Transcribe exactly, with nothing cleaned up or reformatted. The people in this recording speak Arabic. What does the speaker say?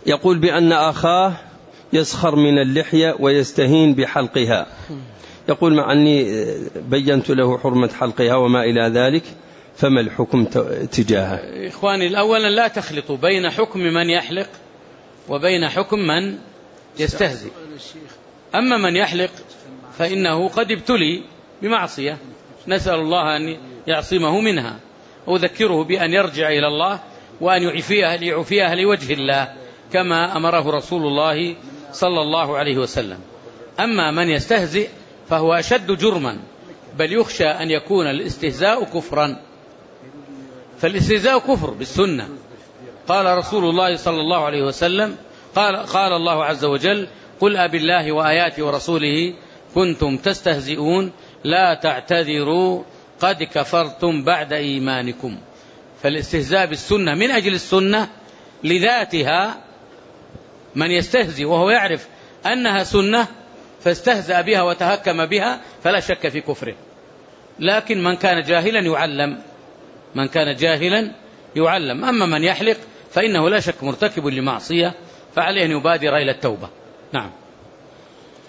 يقول بأن أخاه يسخر من اللحية ويستهين بحلقها، يقول مع أني بينت له حرمة حلقها وما إلى ذلك، فما الحكم تجاهه؟ إخواني الأولا لا تخلطوا بين حكم من يحلق وبين حكم من يستهزئ. أما من يحلق فإنه قد ابتلي بمعصية، نسأل الله أن يعصمه منها، وذكره بأن يرجع إلى الله وأن يعفيها ليعفيها لوجه الله كما أمره رسول الله صلى الله عليه وسلم. أما من يستهزئ فهو أشد جرما، بل يخشى أن يكون الاستهزاء كفرا، فالاستهزاء كفر بالسنة. قال رسول الله صلى الله عليه وسلم قال, قال الله عز وجل: قل أب الله وآياته ورسوله كنتم تستهزئون لا تعتذروا قد كفرتم بعد إيمانكم. فالاستهزاء بالسنة من أجل السنة لذاتها، من يستهزئ وهو يعرف أنها سنة فاستهزأ بها وتهكم بها فلا شك في كفره. لكن من كان جاهلا يعلم، من كان جاهلا يعلم. أما من يحلق فإنه لا شك مرتكب لمعصية، فعليه أن يبادر إلى التوبة. نعم.